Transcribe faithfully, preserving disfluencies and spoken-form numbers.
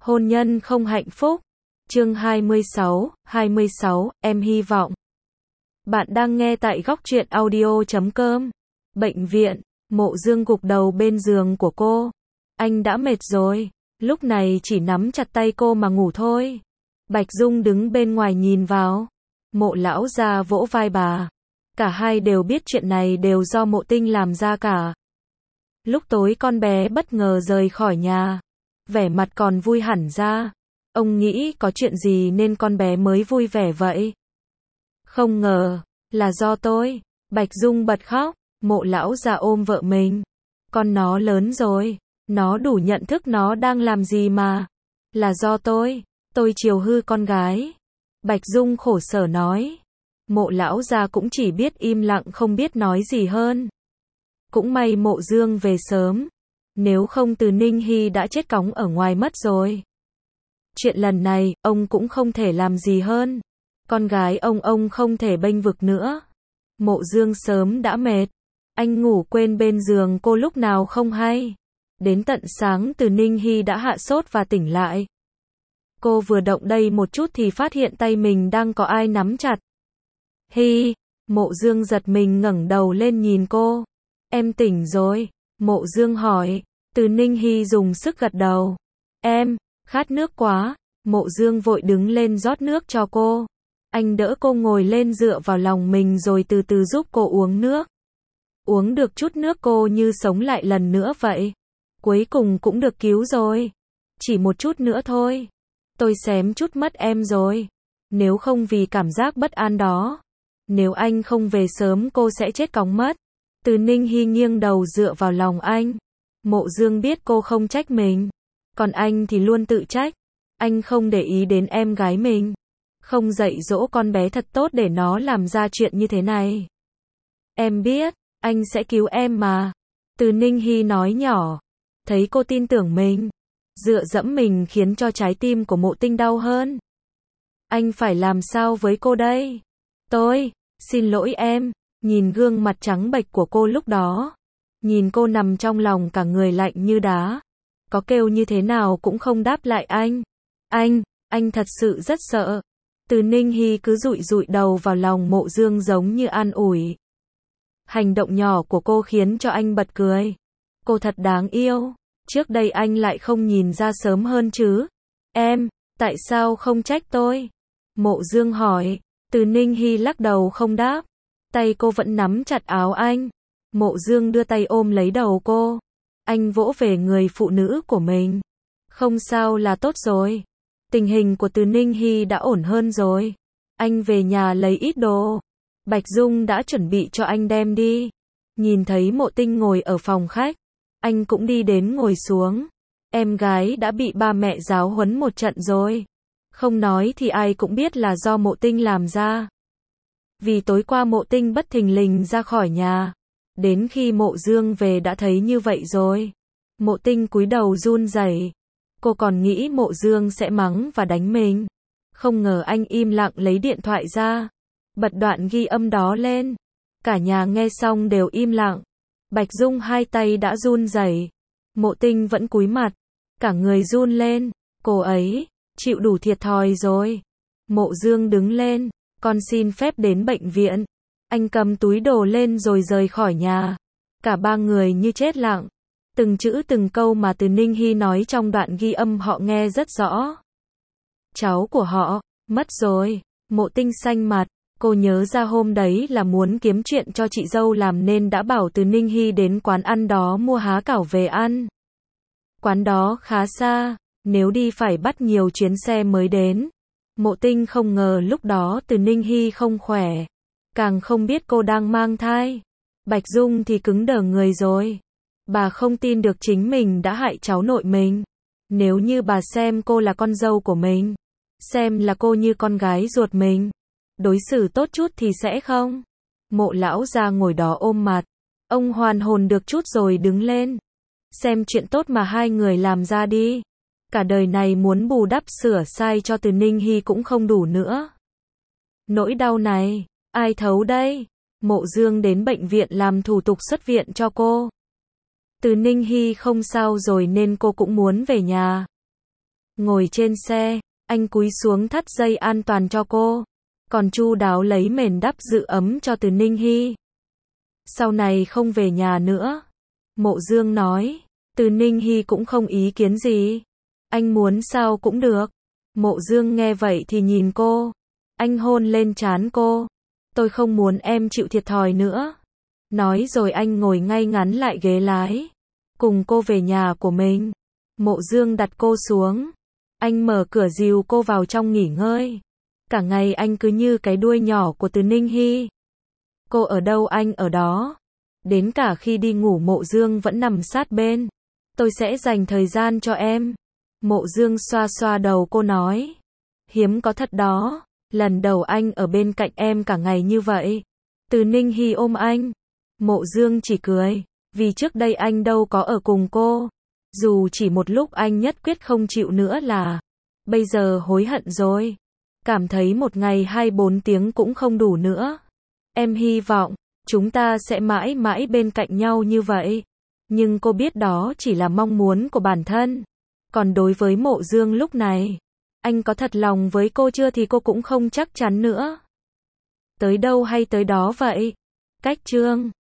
Hôn nhân không hạnh phúc. Chương hai mươi sáu, hai mươi sáu, em hy vọng. Bạn đang nghe tại góc truyện audio chấm com. Bệnh viện, Mộ Dương gục đầu bên giường của cô. Anh đã mệt rồi, lúc này chỉ nắm chặt tay cô mà ngủ thôi. Bạch Dung đứng bên ngoài nhìn vào. Mộ lão gia vỗ vai bà. Cả hai đều biết chuyện này đều do Mộ Tinh làm ra cả. Lúc tối con bé bất ngờ rời khỏi nhà, vẻ mặt còn vui hẳn ra. Ông nghĩ có chuyện gì nên con bé mới vui vẻ vậy. Không ngờ, là do tôi. Bạch Dung bật khóc. Mộ lão già ôm vợ mình. Con nó lớn rồi, nó đủ nhận thức nó đang làm gì mà. Là do tôi, tôi chiều hư con gái. Bạch Dung khổ sở nói. Mộ lão già cũng chỉ biết im lặng không biết nói gì hơn. Cũng may Mộ Dương về sớm. Nếu không Từ Ninh Hy đã chết cóng ở ngoài mất rồi. Chuyện lần này, ông cũng không thể làm gì hơn. Con gái ông ông không thể bênh vực nữa. Mộ Dương sớm đã mệt. Anh ngủ quên bên giường cô lúc nào không hay. Đến tận sáng Từ Ninh Hy đã hạ sốt và tỉnh lại. Cô vừa động đây một chút thì phát hiện tay mình đang có ai nắm chặt. Hy, Mộ Dương giật mình ngẩng đầu lên nhìn cô. Em tỉnh rồi? Mộ Dương hỏi. Từ Ninh Hy dùng sức gật đầu. Em, khát nước quá. Mộ Dương vội đứng lên rót nước cho cô. Anh đỡ cô ngồi lên dựa vào lòng mình rồi từ từ giúp cô uống nước. Uống được chút nước cô như sống lại lần nữa vậy. Cuối cùng cũng được cứu rồi. Chỉ một chút nữa thôi. Tôi xém chút mất em rồi. Nếu không vì cảm giác bất an đó. Nếu anh không về sớm cô sẽ chết cóng mất. Từ Ninh Hy nghiêng đầu dựa vào lòng anh. Mộ Dương biết cô không trách mình. Còn anh thì luôn tự trách. Anh không để ý đến em gái mình. Không dạy dỗ con bé thật tốt để nó làm ra chuyện như thế này. Em biết, anh sẽ cứu em mà. Từ Ninh Hy nói nhỏ. Thấy cô tin tưởng mình. Dựa dẫm mình khiến cho trái tim của Mộ Tinh đau hơn. Anh phải làm sao với cô đây? Tôi, xin lỗi em. Nhìn gương mặt trắng bệch của cô lúc đó. Nhìn cô nằm trong lòng cả người lạnh như đá. Có kêu như thế nào cũng không đáp lại anh. Anh, anh thật sự rất sợ. Từ Ninh Hy cứ dụi dụi đầu vào lòng Mộ Dương giống như an ủi. Hành động nhỏ của cô khiến cho anh bật cười. Cô thật đáng yêu. Trước đây anh lại không nhìn ra sớm hơn chứ. Em, tại sao không trách tôi? Mộ Dương hỏi. Từ Ninh Hy lắc đầu không đáp. Tay cô vẫn nắm chặt áo anh. Mộ Dương đưa tay ôm lấy đầu cô. Anh vỗ về người phụ nữ của mình. Không sao là tốt rồi. Tình hình của Từ Ninh Hy đã ổn hơn rồi. Anh về nhà lấy ít đồ. Bạch Dung đã chuẩn bị cho anh đem đi. Nhìn thấy Mộ Tinh ngồi ở phòng khách. Anh cũng đi đến ngồi xuống. Em gái đã bị ba mẹ giáo huấn một trận rồi. Không nói thì ai cũng biết là do Mộ Tinh làm ra. Vì tối qua Mộ Tinh bất thình lình ra khỏi nhà. Đến khi Mộ Dương về đã thấy như vậy rồi. Mộ Tinh cúi đầu run rẩy. Cô còn nghĩ Mộ Dương sẽ mắng và đánh mình. Không ngờ anh im lặng lấy điện thoại ra. Bật đoạn ghi âm đó lên. Cả nhà nghe xong đều im lặng. Bạch Dung hai tay đã run rẩy. Mộ Tinh vẫn cúi mặt. Cả người run lên. Cô ấy, chịu đủ thiệt thòi rồi. Mộ Dương đứng lên. Con xin phép đến bệnh viện. Anh cầm túi đồ lên rồi rời khỏi nhà. Cả ba người như chết lặng. Từng chữ từng câu mà Từ Ninh Hy nói trong đoạn ghi âm họ nghe rất rõ. Cháu của họ, mất rồi. Mộ Tinh xanh mặt. Cô nhớ ra hôm đấy là muốn kiếm chuyện cho chị dâu làm nên đã bảo Từ Ninh Hy đến quán ăn đó mua há cảo về ăn. Quán đó khá xa. Nếu đi phải bắt nhiều chuyến xe mới đến. Mộ Tinh không ngờ lúc đó Từ Ninh Hy không khỏe. Càng không biết cô đang mang thai. Bạch Dung thì cứng đờ người rồi. Bà không tin được chính mình đã hại cháu nội mình. Nếu như bà xem cô là con dâu của mình. Xem là cô như con gái ruột mình. Đối xử tốt chút thì sẽ không. Mộ lão già ngồi đó ôm mặt. Ông hoàn hồn được chút rồi đứng lên. Xem chuyện tốt mà hai người làm ra đi. Cả đời này muốn bù đắp sửa sai cho Từ Ninh Hy cũng không đủ nữa. Nỗi đau này, ai thấu đây? Mộ Dương đến bệnh viện làm thủ tục xuất viện cho cô. Từ Ninh Hy không sao rồi nên cô cũng muốn về nhà. Ngồi trên xe, anh cúi xuống thắt dây an toàn cho cô, còn chu đáo lấy mền đắp giữ ấm cho Từ Ninh Hy. Sau này không về nhà nữa. Mộ Dương nói. Từ Ninh Hy cũng không ý kiến gì. Anh muốn sao cũng được. Mộ Dương nghe vậy thì nhìn cô. Anh hôn lên trán cô. Tôi không muốn em chịu thiệt thòi nữa. Nói rồi anh ngồi ngay ngắn lại ghế lái. Cùng cô về nhà của mình. Mộ Dương đặt cô xuống. Anh mở cửa dìu cô vào trong nghỉ ngơi. Cả ngày anh cứ như cái đuôi nhỏ của Từ Ninh Hy. Cô ở đâu anh ở đó. Đến cả khi đi ngủ Mộ Dương vẫn nằm sát bên. Tôi sẽ dành thời gian cho em. Mộ Dương xoa xoa đầu cô nói. Hiếm có thật đó. Lần đầu anh ở bên cạnh em cả ngày như vậy. Từ Ninh Hy ôm anh. Mộ Dương chỉ cười. Vì trước đây anh đâu có ở cùng cô. Dù chỉ một lúc anh nhất quyết không chịu nữa là. Bây giờ hối hận rồi. Cảm thấy một ngày hai bốn tiếng cũng không đủ nữa. Em hy vọng chúng ta sẽ mãi mãi bên cạnh nhau như vậy. Nhưng cô biết đó chỉ là mong muốn của bản thân. Còn đối với Mộ Dương lúc này, anh có thật lòng với cô chưa thì cô cũng không chắc chắn nữa. Tới đâu hay tới đó vậy. Cách chương